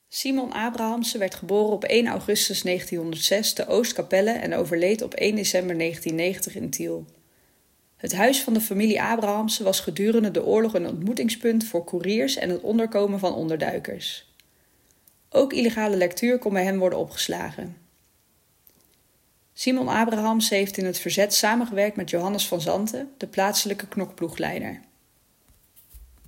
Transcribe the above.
Simon Abrahamse werd geboren op 1 augustus 1906 te Oostkapelle en overleed op 1 december 1990 in Tiel. Het huis van de familie Abrahamse was gedurende de oorlog een ontmoetingspunt voor koeriers en het onderkomen van onderduikers. Ook illegale lectuur kon bij hem worden opgeslagen. Simon Abrahamse heeft in het verzet samengewerkt met Johannes van Zanten, de plaatselijke knokploegleider.